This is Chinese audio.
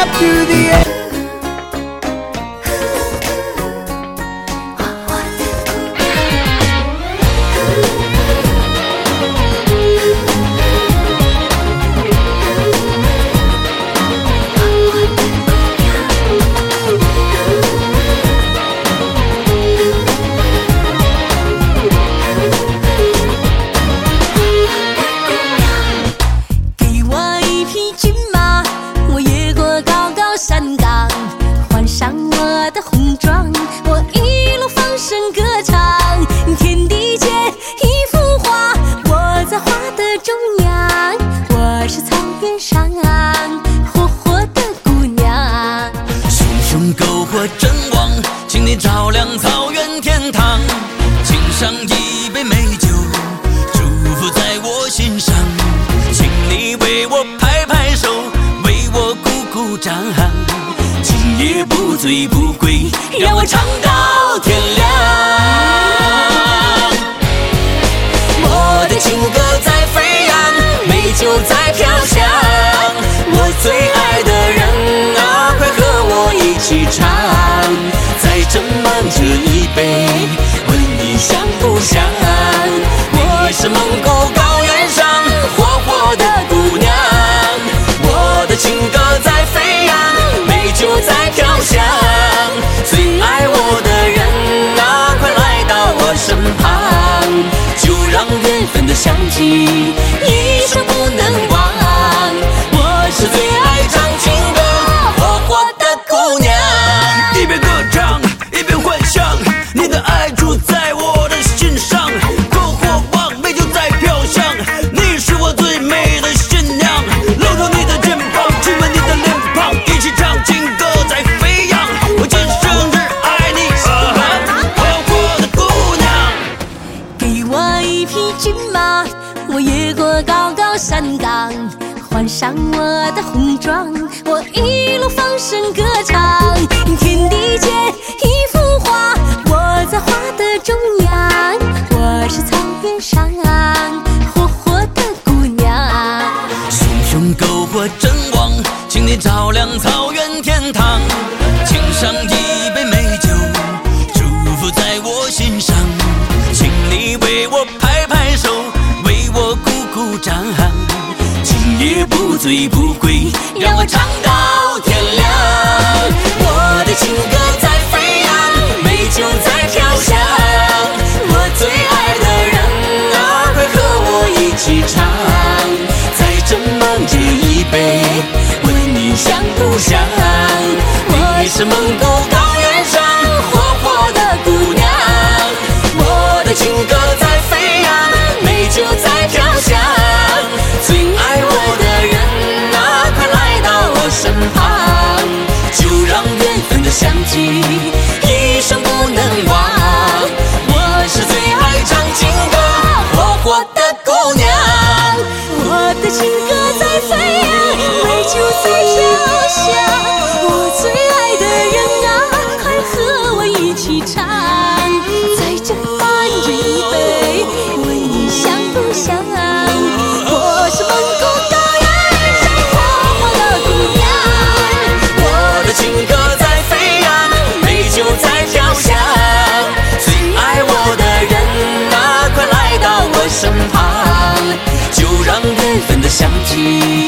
up to the end. 照亮草原天堂，敬上一杯美酒，祝福在我心上。请你为我拍拍手，为我鼓鼓掌。今夜不醉不归，让我唱到天亮。我的情歌在飞扬，美酒在飘香。我最爱的人啊，快和我一起唱。再斟满这一杯，问你想不想？你是蒙古高原上活活的姑娘，我的情歌在飞扬，美酒在飘香。最爱我的人啊，快来到我身旁，就让缘分的香气一生不能忘。我是最爱唱情歌活活的姑娘，一边歌唱一边幻想，你的爱住在我的心上，篝火旺，美酒在飘香，你是我最美的新娘，搂住你的肩膀，亲吻你的脸庞，一起唱情歌在飞扬，我今生只爱你，活活的姑娘。 给我一匹骏马，我越过高高山岗，换上我的红装，我一路放声歌唱。天地间一幅画，我在画的中央，我是草原上活活的姑娘。 熊熊篝火真旺，请你照亮草原天堂，敬上一杯美酒，祝福在我心上。请你为我拍拍手，为我鼓鼓掌。今夜不醉不归，让我唱到天亮。我的情歌在飞扬，美酒在飘香。我最爱的人啊，快和我一起唱。再斟满这一杯，问你想不想？你是蒙古高原上活活的姑娘，我的情歌在飞扬，美酒在飘香。最爱我的人啊，快来到我身旁，就让缘分的香气一生不能忘。我是最爱唱情歌活活的姑娘， 我的情歌在飞扬，美酒在飘香。我最爱的人啊，快和我一起唱。再斟满这一杯，问你想不想？我是蒙古高原上活活的姑娘， 我的情歌在飞扬，美酒在飘香。最爱我的人啊，快来到我身旁，就让缘分的香气